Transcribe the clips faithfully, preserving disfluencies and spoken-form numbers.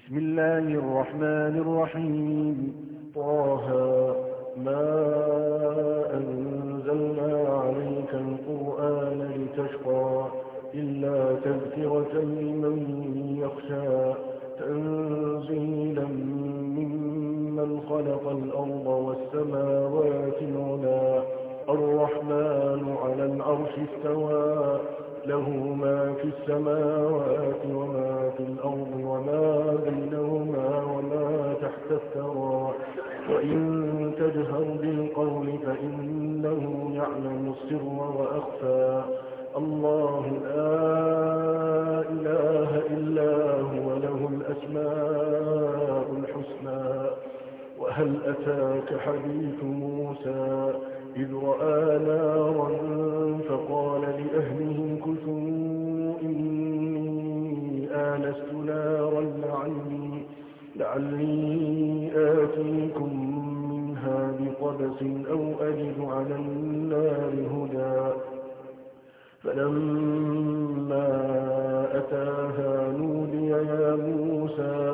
بسم الله الرحمن الرحيم. طه ما أنزلنا عليك القرآن لتشقى إلا تذكرة لمن يخشى تنزيلا ممن خلق الأرض والسماوات العلى الرحمن على العرش استوى له ما في السماوات وما في الأرض وما بينهما وما تحت الثرى وإن تجهر بالقول فإنه يعلم السر وأخفى الله لا إله إلا هو له الأسماء الحسنى. وهل أتاك حديث موسى إذ رأى نارا فقال لأهلهم كثوا إني آنست نارا لعلي, لعلي آتيكم منها بقبس أو أجد على النار هدى. فلما أتاها نودي يا موسى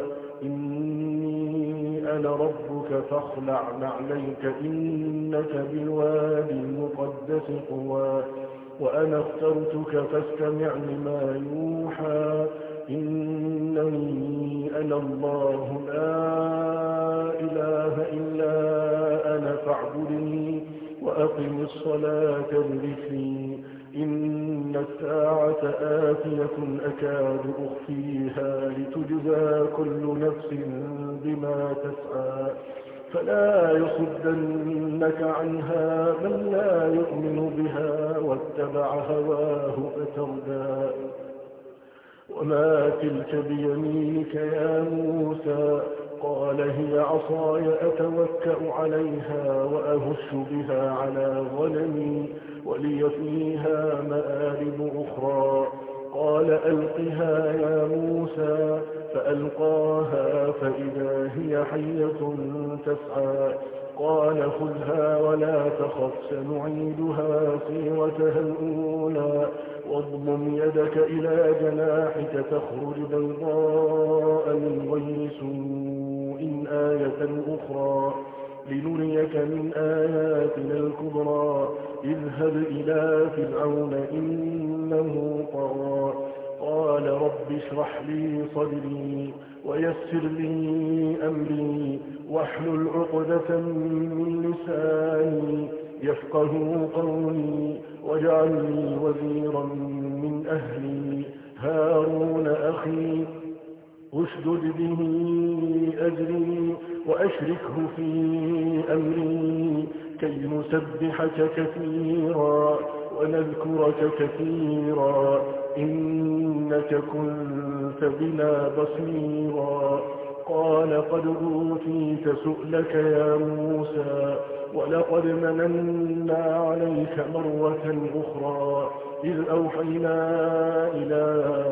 إني أنا ربك فاخلع نعليك إنك بالوادي المقدس طوى وأنا اخترتك فاستمع لما يوحى إنني أنا الله لا إله إلا أنا فاعبدني وأقم الصلاة لذكري إن الساعة آتية أكاد أخفيها لتجزى كل نفس بما تسعى فلا يصدنك عنها من لا يؤمن بها واتبع هواه فتردى. وما تلك بيمينك يا موسى قال هي عصاي أتوكأ عليها وأهش بها على غنمي ولي فيها مآرب أخرى قال ألقها يا موسى فألقاها فإذا هي حية تسعى قال خذها ولا تخف سنعيدها سيرتها الأولى واضمم يدك إلى جناحك تخرج بيضاء من غير سوء آية أخرى لنريك من آياتنا الكبرى اذهب إلى فرعون إنه طغى قال رب اشرح لي صدري ويسر لي أمري واحلل عقدة من لساني يفقه قولي واجعل لي وزيرا من أهلي هارون أخي أشدد به أجري وأشركه في أمري كي نسبحك كثيرا ونذكرك كثيرا إنك كنت بنا بصيرا قال قد أوتيت سؤلك يا موسى ولقد مننا عليك مرة أخرى إذ أوحينا إلى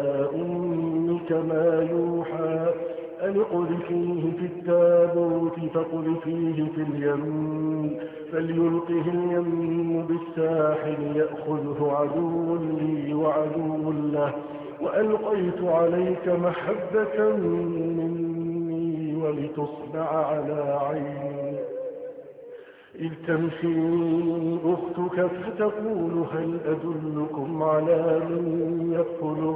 أمك ما يوحى أن اقذفيه في التابوت فاقذفيه في اليم فليلقه اليم بالساحل يأخذه عدو لي وعدو له وألقيت عليك محبة مني ولتصنع على عيني إذ تمشي أختك فتقول هل أدلكم على من يأكله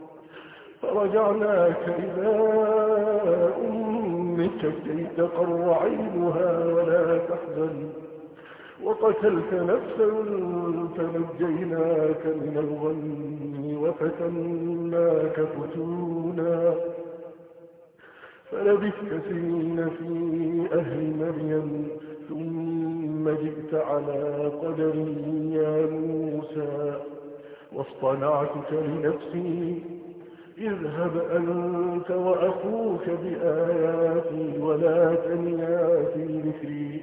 فرجعناك إلى أمك كي تقر عينها ولا تحزن وقتلت نفسا فنجيناك من الغم وفتناك فتونا فلبثت سنين في أهل مريم ثم جئت على قدر يا موسى واصطنعتك لنفسي اذهب أنت وأخوك بآياتي ولا تنيا في ذكري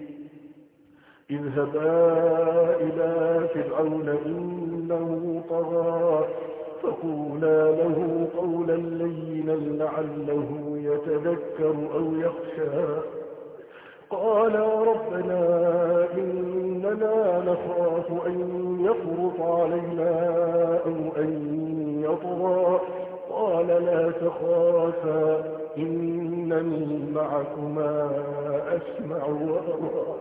اذهبا إلى فرعون إنه طغى فقولا له قولا لينا لعله يتذكر أو يخشى قالا ربنا إننا نخاف أن يفرط علينا أو أن يطغى قال لا تخافا إن إنني معكما أسمع وأرى.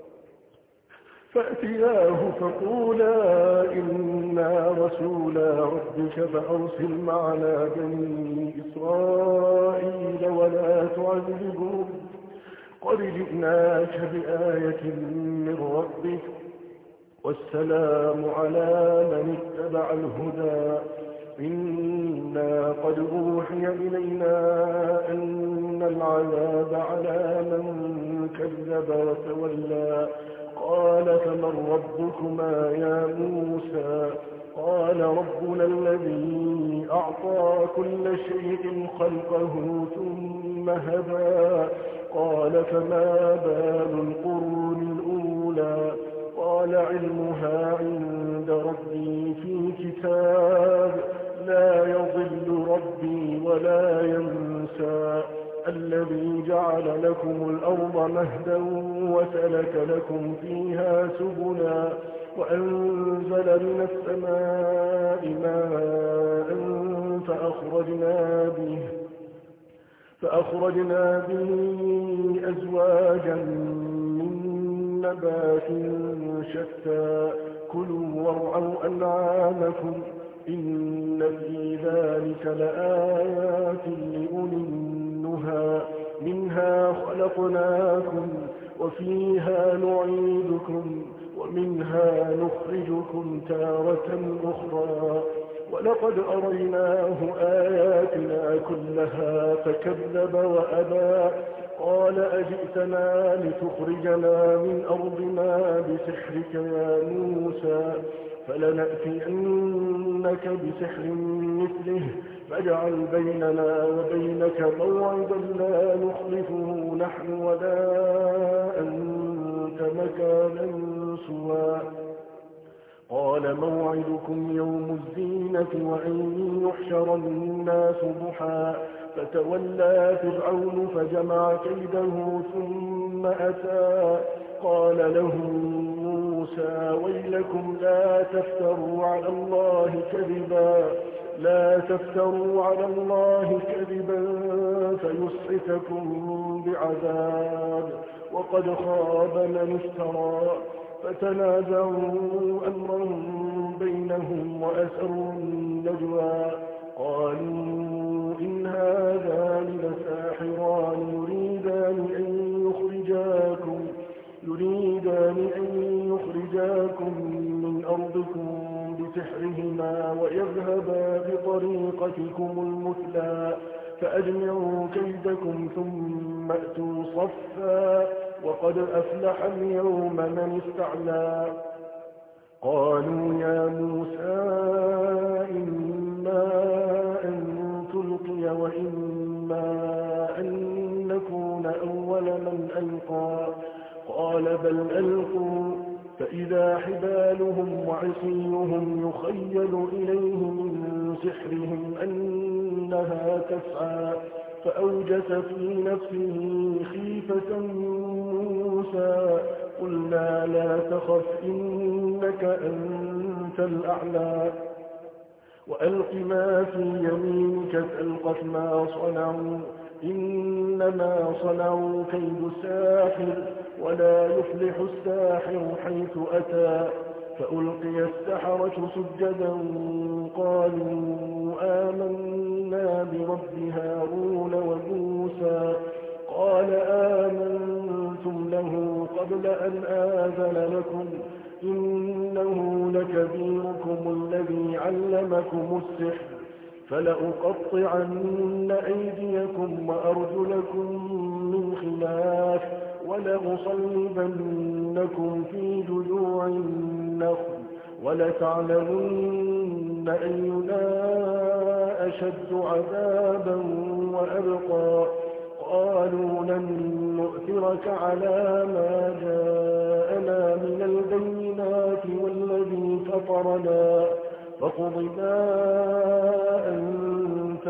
فأتياه فقولا إنا رسولا ربك فأرسل معنا بني إسرائيل ولا تعذبهم قد جئناك بآية من ربك والسلام على من اتبع الهدى. إنا قد أوحي إلينا أن العذاب على من كذب وتولى. قال فمن ربكما يا موسى؟ قال ربنا الذي أعطى كل شيء خلقه ثم هدى. قال فما بال القرون الأولى؟ قال علمها عند ربي في كتاب لا يضل ربي ولا ينسى. الذي جعل لكم الأرض مهدا وسلك لكم فيها سبلا وأنزل من السماء ماء فأخرجنا به فأخرجنا به أزواجا من نبات شتى كلوا وارعوا أنعامكم إن في ذلك لآيات لأولي النهى. منها خلقناكم وفيها نعيدكم ومنها نخرجكم تارة أخرى. ولقد أريناه آياتنا كلها فكذب وأبى. قال أجئتنا لتخرجنا من أرضنا بسحرك يا موسى؟ فلنأتينك بسحر مثله فاجعل بيننا وبينك موعدا لا نخلفه نحن ولا أنت مكانا سوى. قال موعدكم يوم الزينة وأن يحشر الناس ضحى. فتولى فرعون فجمع كيده ثم أتى. قال لهم موسى ويلكم لا تفتروا على الله كذبا لا تفتروا على الله كذبا فيسحتكم بعذاب وقد خاب من افترى. فتنازعوا أمرا بينهم وأسروا النجوى. قالوا إن هذان لساحران يريدان أن يخرجاكم يريدان أن يخرجاكم من أرضكم بسحرهما ويذهبا بطريقتكم المثلى فأجمعوا كيدكم ثم أتوا صفا وقد أفلح اليوم من استعلى. قالوا يا موسى إما أن تلقي وإما أن نكون أول من ألقى. قال بل ألقوا فإذا حبالهم وعصيهم يخيل إليه من سحرهم أنها تسعى. فأوجس في نفسه خيفة موسى. قلنا لا تخف إنك أنت الأعلى وألق ما في يمينك تلقف ما صنعوا إنما صنعوا كيد ساحر ولا يفلح الساحر حيث أتى. فألقي السحرة سجدا قالوا آمنا برب هارون وموسى. قال آمنتم له قبل أن آذن لكم إنه لكبيركم الذي علمكم السحر فلأقطعن أيديكم وأرجلكم من خلاف ولأصلبنكم في جذوع النخل ولتعلمن أينا أشد عذابا وأبقى. قالوا لن نؤثرك على ما جاءنا من البينات والذي فطرنا فاقض ما أنت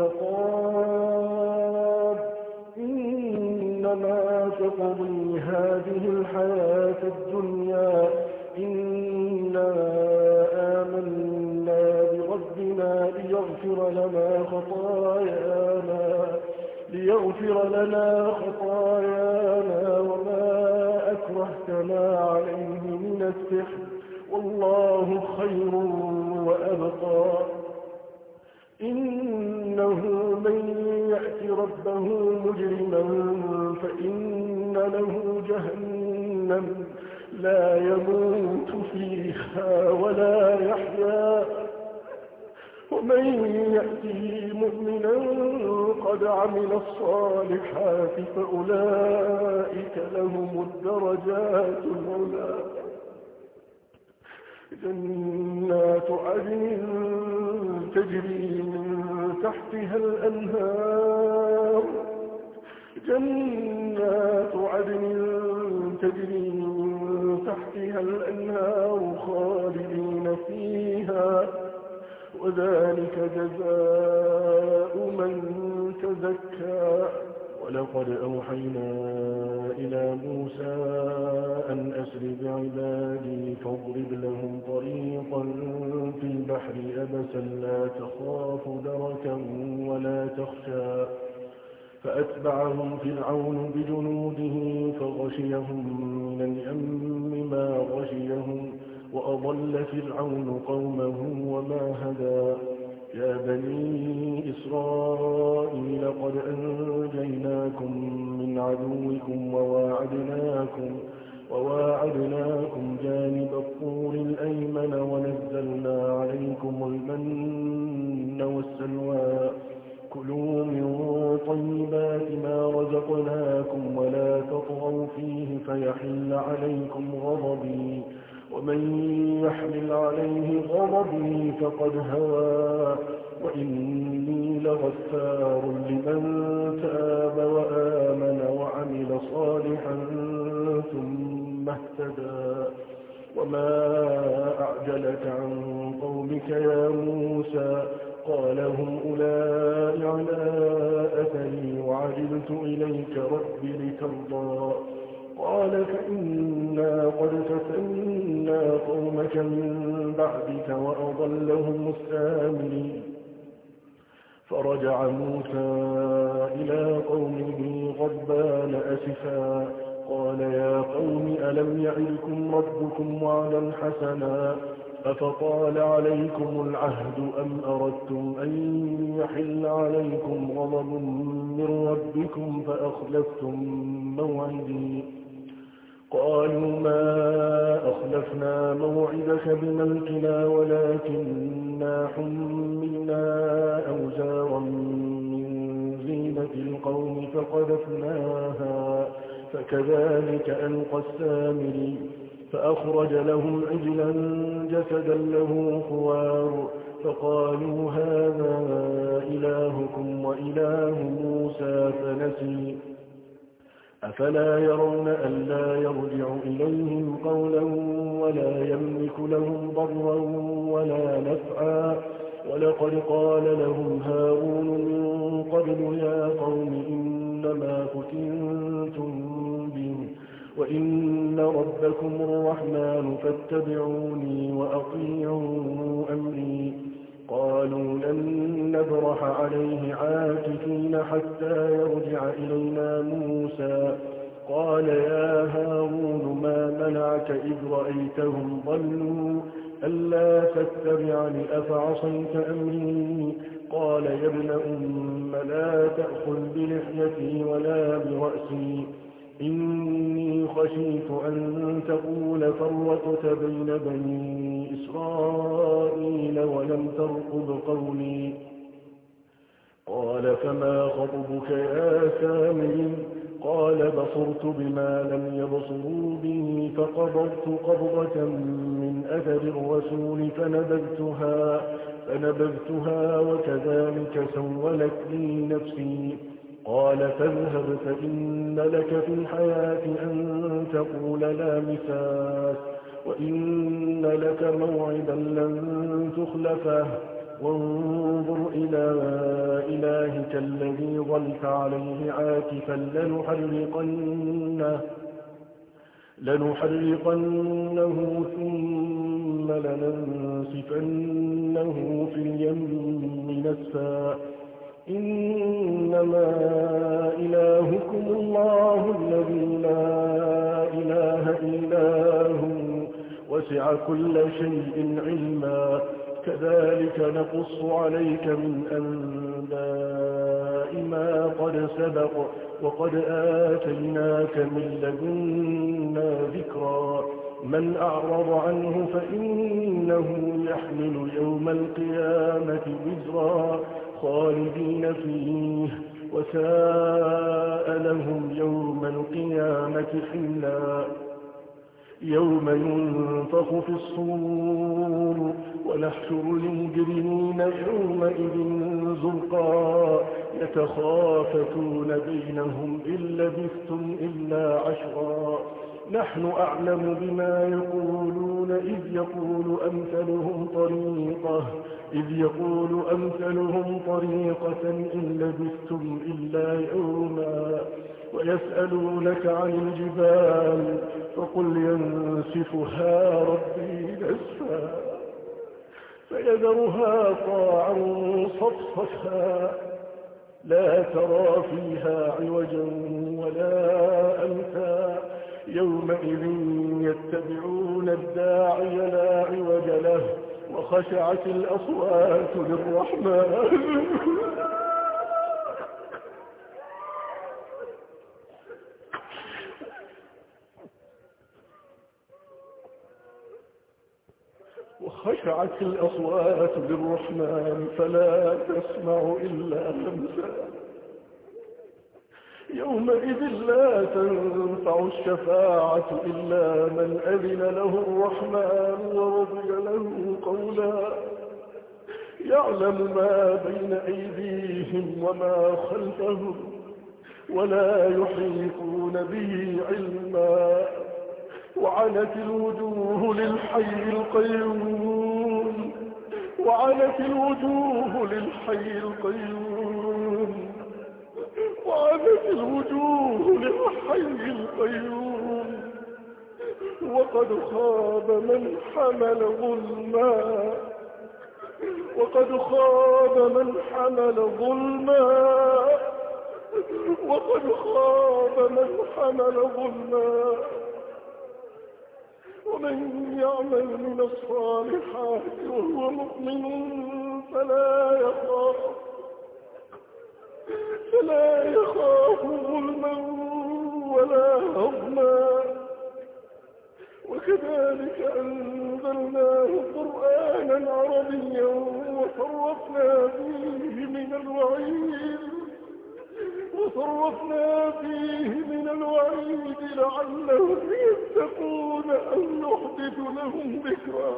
قاض إنما تقضي هذه الحياة الدنيا إنا آمنا بربنا ليغفر لنا خطايانا ليغفر لتغفر لنا خطايانا وما أكرهتنا عليه من السحر والله خير وأبقى. إنه من يأت ربه مجرما فإن له جهنم لا يموت فيها ولا يحيا، ومن يأته مؤمنا قد عمل الصالحات فأولئك لهم الدرجات العلى. جنات عدن تجري من تحتها الأنهار جنات عدن تجري من تحتها الأنهار خالدين فيها وذلك جزاء من تزكى. ولقد أوحينا إلى موسى أن أسر بعبادي فاضرب لهم طريقا في البحر يبسا لا تخاف دركا ولا تخشى فأتبعهم فرعون بجنوده فغشيهم من اليم ما غشيهم وأضل فرعون قومه وما هدى. يا بني إسرائيل قد أنجيناكم من عدوكم وواعدناكم, وواعدناكم جانب الطور الأيمن ونزلنا عليكم المن والسلوى. كلوا من طيبات ما رزقناكم ولا تطغوا فيه فيحل عليكم غضبي ومن يحمل عليه غضبي فقد هوى وإني لغفار لمن تاب وآمن وعمل صالحا ثم اهتدى. وما أعجلك عن قومك يا موسى قال هم أولئك على أثري وعجلت إليك رب لترضى. قال فإنا قد فتنا قومك من بعدك وأضلهم السامري. فرجع موسى إلى قومه غضبان أسفا قال يا قوم ألم يعدكم ربكم وعدا حسنا أفطال عليكم العهد أم أردتم أن يحل عليكم غضب من ربكم فأخلفتم موعدي. قالوا ما أخلفنا موعدك بملكنا ولكننا حملنا أوزارا من زينة القوم فقذفناها فكذلك ألقى السامري. فأخرج لهم عجلا جسدا له خوار فقالوا هذا إلهكم وإله موسى فنسي. أفلا يرون ألا يرجع إليهم قولا ولا يملك لهم ضرا ولا نفعا. ولقد قال لهم هارون من قبل يا قوم إنما فتنتم به وإن ربكم الرحمن فاتبعوني وأطيعوا أمري. قالوا لن نبرح عليه عاكفين حتى يرجع إلينا موسى. قال يا هارون ما منعك إذ رأيتهم ضلوا ألا تتبعني أفعصيت أمري. قال يا ابن أم لا تأخذ بلحيتي ولا برأسي إني خشيت أن تقول فرقت بين بني إسرائيل ولم ترقب قولي. قال فما خطبك يا سامري؟ قال بصرت بما لم يبصروا به فقبضت قبضة من أثر الرسول فنبذتها, فنبذتها وكذلك سولت لي نفسي. قال فاذهب فإن لك في الحياة أن تقول لا مساس وإن لك موعدا لن تخلفه وانظر إلى إلهك الذي ظلت عليه عاكفا لنحرقنه, لنحرقنه ثم لننسفنه في اليم نسفا إنما إلهكم الله الذي لا إله إلا هو وسع كل شيء علما كذلك نقص عليك من أنباء ما قد سبق وقد آتيناك من لدنا ذكرا من أعرض عنه فإنه يحمل يوم القيامة وزرا خالدين فيه وساء لهم يوم القيامة حملا يوم ينفخ في الصور ونحشر المجرمين يومئذ زرقا يتخافتون بينهم إن لبثتم إلا عشرا نحن أعلم بما يقولون إذ يقول أمثلهم طريقة إذ يقول أمثلهم طريقة إن لبثتم إلا يوما ويسألونك عن الجبال فقل ينسفها ربي نسفا فيذرها قاعا صفصفا لا ترى فيها عوجا ولا أمتا يومئذ يتبعون الداعي لا عوج له وخشعت الأصوات للرحمن وخشعت الأصوات للرحمن فلا تسمع إلا همسا يومئذ لا تنفع الشفاعة إلا من أذن له الرحمن ورضي له قولا يعلم ما بين أيديهم وما خلفهم ولا يحيطون به علما وعنت الوجوه للحي القيوم وعنت الوجوه للحي القيوم وعنت الوجوه للحي القيوم وقد خاب من حمل ظلما وقد خاب من حمل ظلما وقد خاب من حمل ظلما ومن يعمل من الصالحات وهو مؤمن فلا يخاف فلا يخاف ظلما ولا هضما وكذلك أنزلناه قرآنا عربيا وصرفنا فيه من الوعيد وصرفنا فيه من الوعيد لعلهم يتقون أو يحدث لهم ذكرا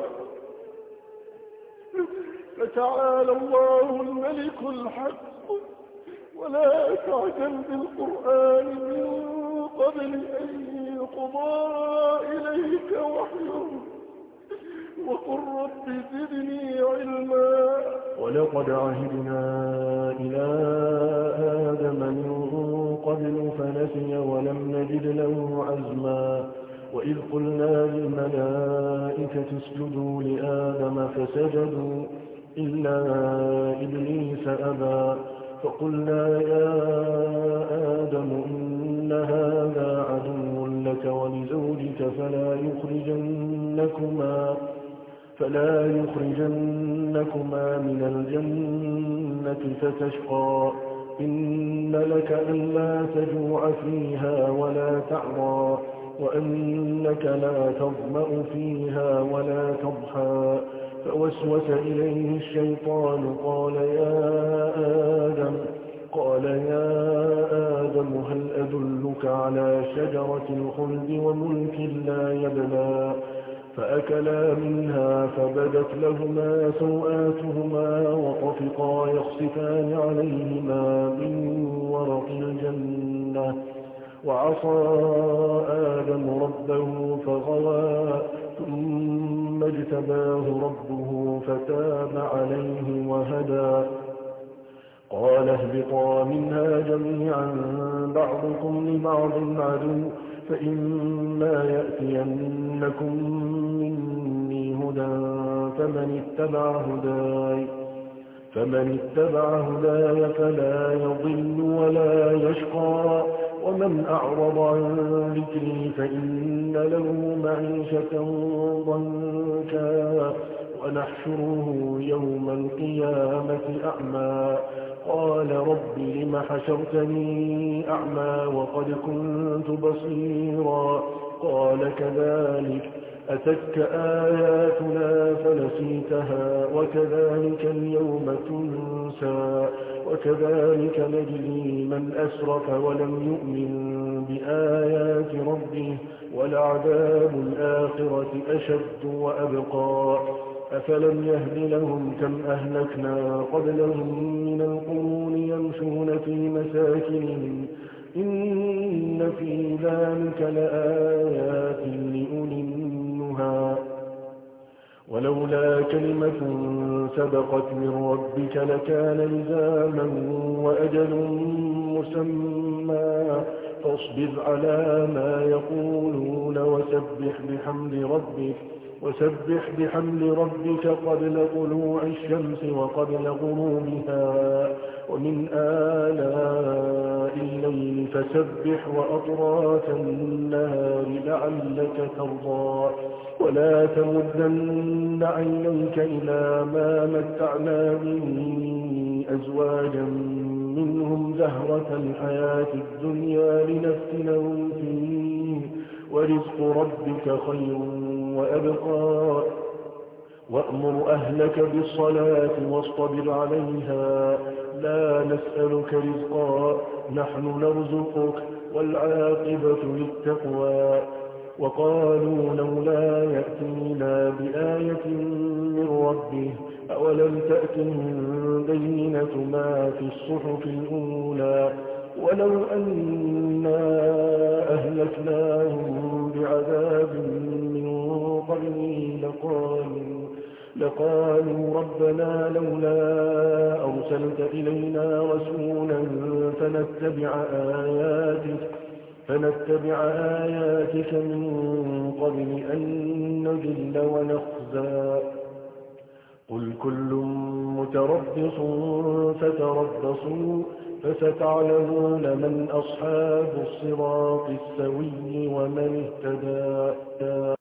فتعالى الله الملك الحق ولا تعجل بالقرآن من قبل أن يقضى إليك وحيه وقل رب زدني علما ولقد عهدنا إلى آدم من قبل فنسي ولم نجد له عزما وإذ قلنا للملائكة اسجدوا لآدم فسجدوا إلا إبليس أبى فقلنا يا آدم إن هذا عدو لك ولزوجك فلا يخرجنكما فلا يخرجنكما من الجنة فتشقى إن لك ألا تجوع فيها ولا تعرى وأنك لا تظمأ فيها ولا تضحى فوسوس إليه الشيطان قال يا آدم قال يا آدم هل أدلك على شجرة الخلد وملك لا يبلى فأكلا منها فبدت لهما سوآتهما وطفقا يخصفان عليهما من ورق الجنة وعصى آدم ربه فغوى ثم اجتباه ربه فتاب عليه وهدى قال اهبطا منها جميعا بعضكم لبعض عدو فإما يأتينكم مني هدى فمن اتبع هداي فمن اتبع هداي فلا يضل ولا يشقى ومن أعرض عن ذكري فإن له معيشة ضنكا ونحشره يوم القيامة أعمى قال رب لم حشرتني أعمى وقد كنت بصيرا قال كذلك أتتك آياتنا فنسيتها وكذلك اليوم تنسى وكذلك نجزي من أسرف ولم يؤمن بآيات ربه ولعذاب الآخرة أشد وأبقى أفلم يهد لهم كم أهلكنا قبلهم من القرون يمشون في مساكنهم إن في ذلك لآيات لأولي النهى ولولا كلمة سبقت من ربك لكان لزاما وأجل مسمى فاصبر على ما يقولون وسبح بحمد ربك وسبح بحمد ربك قبل طلوع الشمس وقبل غروبها ومن آلاء الليل فسبح وأطراف النهار لعلك ترضى ولا تمدن عينيك إلى ما متعنا به أزواجا منهم زهرة الحياة الدنيا لنفتنهم فيه ورزق ربك خير وأبقى وأمر أهلك بالصلاة واصطبر عليها لا نسألك رزقا نحن نرزقك والعاقبة للتقوى وقالوا لولا يأتينا بآية من ربه أولم تأتهم بينة ما في الصحف الأولى ولو أنا أهلكناهم بعذاب من قبله لقالوا, لقالوا ربنا لولا أرسلت إلينا رسولا فنتبع آياتك, فنتبع آياتك من قبل أن نذل ونخزى قل كل متربص فتربصوا فستعلمون من أصحاب الصراط السوي ومن اهتدى